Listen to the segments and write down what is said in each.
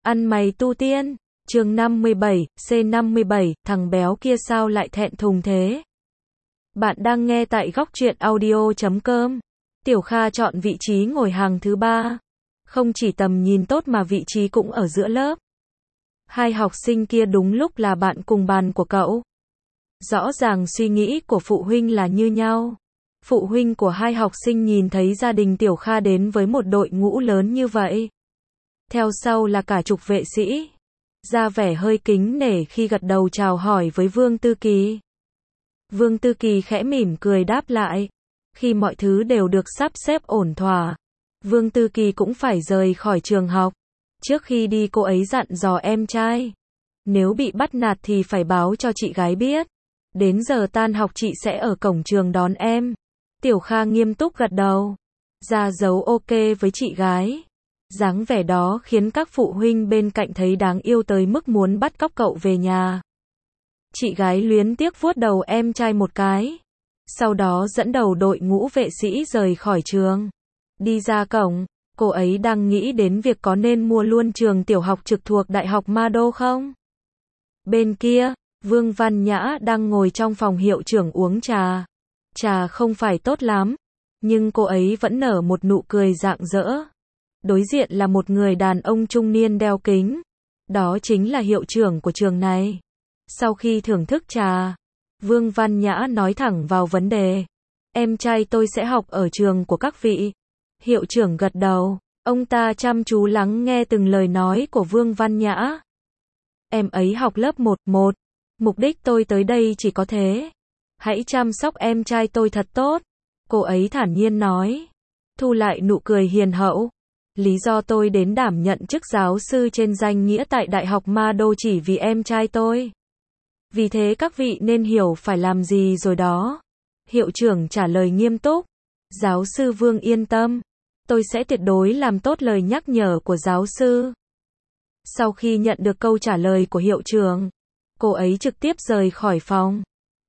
Ăn mày tu tiên, chương 57, C57, thằng béo kia sao lại thẹn thùng thế? Bạn đang nghe tại góc truyện audio.com. Tiểu Kha chọn vị trí ngồi hàng thứ 3. Không chỉ tầm nhìn tốt mà vị trí cũng ở giữa lớp. Hai học sinh kia đúng lúc là bạn cùng bàn của cậu. Rõ ràng suy nghĩ của phụ huynh là như nhau. Phụ huynh của hai học sinh nhìn thấy gia đình Tiểu Kha đến với một đội ngũ lớn như vậy. Theo sau là cả chục vệ sĩ. Ra vẻ hơi kính nể khi gật đầu chào hỏi với Vương Tư Kỳ. Vương Tư Kỳ khẽ mỉm cười đáp lại. Khi mọi thứ đều được sắp xếp ổn thỏa, Vương Tư Kỳ cũng phải rời khỏi trường học. Trước khi đi cô ấy dặn dò em trai. Nếu bị bắt nạt thì phải báo cho chị gái biết. Đến giờ tan học chị sẽ ở cổng trường đón em. Tiểu Kha nghiêm túc gật đầu. Ra dấu ok với chị gái. Dáng vẻ đó khiến các phụ huynh bên cạnh thấy đáng yêu tới mức muốn bắt cóc cậu về nhà. Chị gái luyến tiếc vuốt đầu em trai một cái. Sau đó dẫn đầu đội ngũ vệ sĩ rời khỏi trường. Đi ra cổng, cô ấy đang nghĩ đến việc có nên mua luôn trường tiểu học trực thuộc Đại học Ma Đô không? Bên kia, Vương Văn Nhã đang ngồi trong phòng hiệu trưởng uống trà. Trà không phải tốt lắm, nhưng cô ấy vẫn nở một nụ cười rạng rỡ. Đối diện là một người đàn ông trung niên đeo kính. Đó chính là hiệu trưởng của trường này. Sau khi thưởng thức trà, Vương Văn Nhã nói thẳng vào vấn đề. Em trai tôi sẽ học ở trường của các vị. Hiệu trưởng gật đầu. Ông ta chăm chú lắng nghe từng lời nói của Vương Văn Nhã. Em ấy học lớp 11. Mục đích tôi tới đây chỉ có thế. Hãy chăm sóc em trai tôi thật tốt. Cô ấy thản nhiên nói. Thu lại nụ cười hiền hậu. Lý do tôi đến đảm nhận chức giáo sư trên danh nghĩa tại Đại học Ma Đô chỉ vì em trai tôi. Vì thế các vị nên hiểu phải làm gì rồi đó. Hiệu trưởng trả lời nghiêm túc. Giáo sư Vương yên tâm. Tôi sẽ tuyệt đối làm tốt lời nhắc nhở của giáo sư. Sau khi nhận được câu trả lời của hiệu trưởng, cô ấy trực tiếp rời khỏi phòng.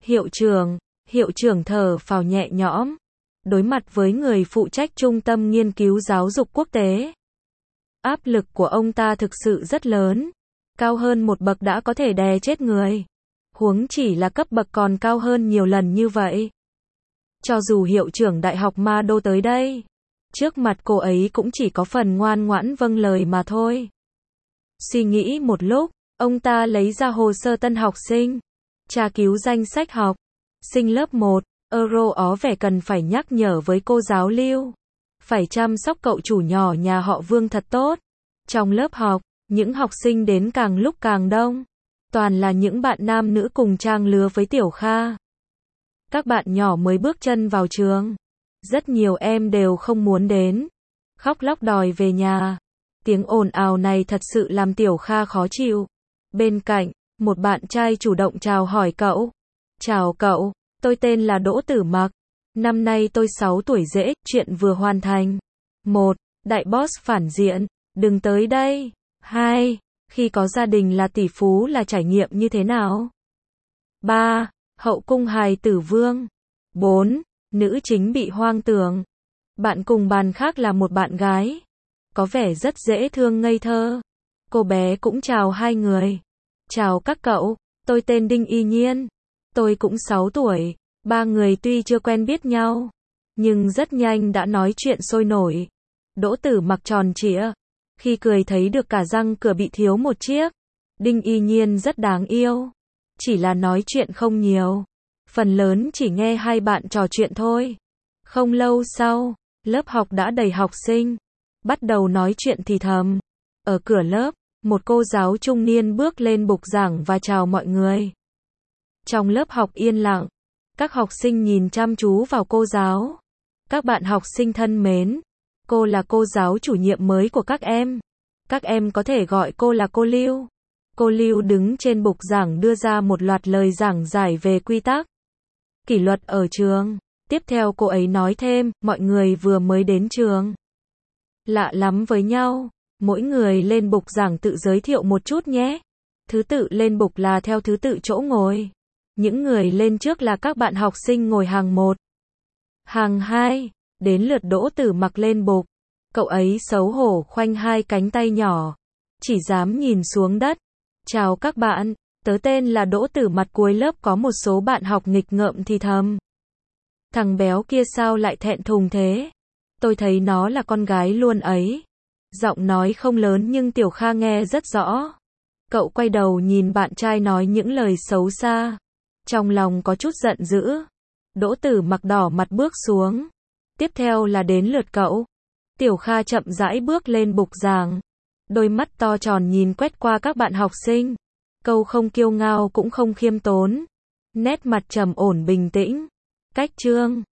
Hiệu trưởng thở phào nhẹ nhõm. Đối mặt với người phụ trách trung tâm nghiên cứu giáo dục quốc tế. Áp lực của ông ta thực sự rất lớn. Cao hơn một bậc đã có thể đè chết người. Huống chỉ là cấp bậc còn cao hơn nhiều lần như vậy. Cho dù hiệu trưởng Đại học Ma Đô tới đây, trước mặt cô ấy cũng chỉ có phần ngoan ngoãn vâng lời mà thôi. Suy nghĩ một lúc, ông ta lấy ra hồ sơ tân học sinh. Tra cứu danh sách học sinh lớp 1. Euro ó vẻ cần phải nhắc nhở với cô giáo Lưu. Phải chăm sóc cậu chủ nhỏ nhà họ Vương thật tốt. Trong lớp học, những học sinh đến càng lúc càng đông. Toàn là những bạn nam nữ cùng trang lứa với Tiểu Kha. Các bạn nhỏ mới bước chân vào trường. Rất nhiều em đều không muốn đến. Khóc lóc đòi về nhà. Tiếng ồn ào này thật sự làm Tiểu Kha khó chịu. Bên cạnh, một bạn trai chủ động chào hỏi cậu. Chào cậu. Tôi tên là Đỗ Tử Mặc. Năm nay tôi 6 tuổi rễ, chuyện vừa hoàn thành. 1. Đại boss phản diện. Đừng tới đây. 2. Khi có gia đình là tỷ phú là trải nghiệm như thế nào? 3. Hậu cung hài tử vương. 4. Nữ chính bị hoang tưởng. Bạn cùng bàn khác là một bạn gái. Có vẻ rất dễ thương ngây thơ. Cô bé cũng chào hai người. Chào các cậu, tôi tên Đinh Y Nhiên. Tôi cũng 6 tuổi. Ba người tuy chưa quen biết nhau, nhưng rất nhanh đã nói chuyện sôi nổi. Đỗ Tử Mặc tròn trịa. Khi cười thấy được cả răng cửa bị thiếu một chiếc. Đinh Y Nhiên rất đáng yêu. Chỉ là nói chuyện không nhiều. Phần lớn chỉ nghe hai bạn trò chuyện thôi. Không lâu sau, lớp học đã đầy học sinh. Bắt đầu nói chuyện thì thầm. Ở cửa lớp, một cô giáo trung niên bước lên bục giảng và chào mọi người. Trong lớp học yên lặng, các học sinh nhìn chăm chú vào cô giáo. Các bạn học sinh thân mến, cô là cô giáo chủ nhiệm mới của các em. Các em có thể gọi cô là cô Lưu. Cô Lưu đứng trên bục giảng đưa ra một loạt lời giảng giải về quy tắc, kỷ luật ở trường. Tiếp theo cô ấy nói thêm, mọi người vừa mới đến trường. Lạ lắm với nhau, mỗi người lên bục giảng tự giới thiệu một chút nhé. Thứ tự lên bục là theo thứ tự chỗ ngồi. Những người lên trước là các bạn học sinh ngồi hàng 1. Hàng 2, đến lượt Đỗ Tử Mặc lên bục. Cậu ấy xấu hổ khoanh hai cánh tay nhỏ. chỉ dám nhìn xuống đất. Chào các bạn, tớ tên là Đỗ Tử. Mặt cuối lớp có một số bạn học nghịch ngợm thì thầm. Thằng béo kia sao lại thẹn thùng thế? Tôi thấy nó là con gái luôn ấy. Giọng nói không lớn nhưng Tiểu Kha nghe rất rõ. Cậu quay đầu nhìn bạn trai nói những lời xấu xa. Trong lòng có chút giận dữ. Đỗ Tử mặc đỏ mặt bước xuống. Tiếp theo là đến lượt cậu. Tiểu Kha chậm rãi bước lên bục giảng. Đôi mắt to tròn nhìn quét qua các bạn học sinh. Câu không kiêu ngạo cũng không khiêm tốn. Nét mặt trầm ổn bình tĩnh. Cách chương.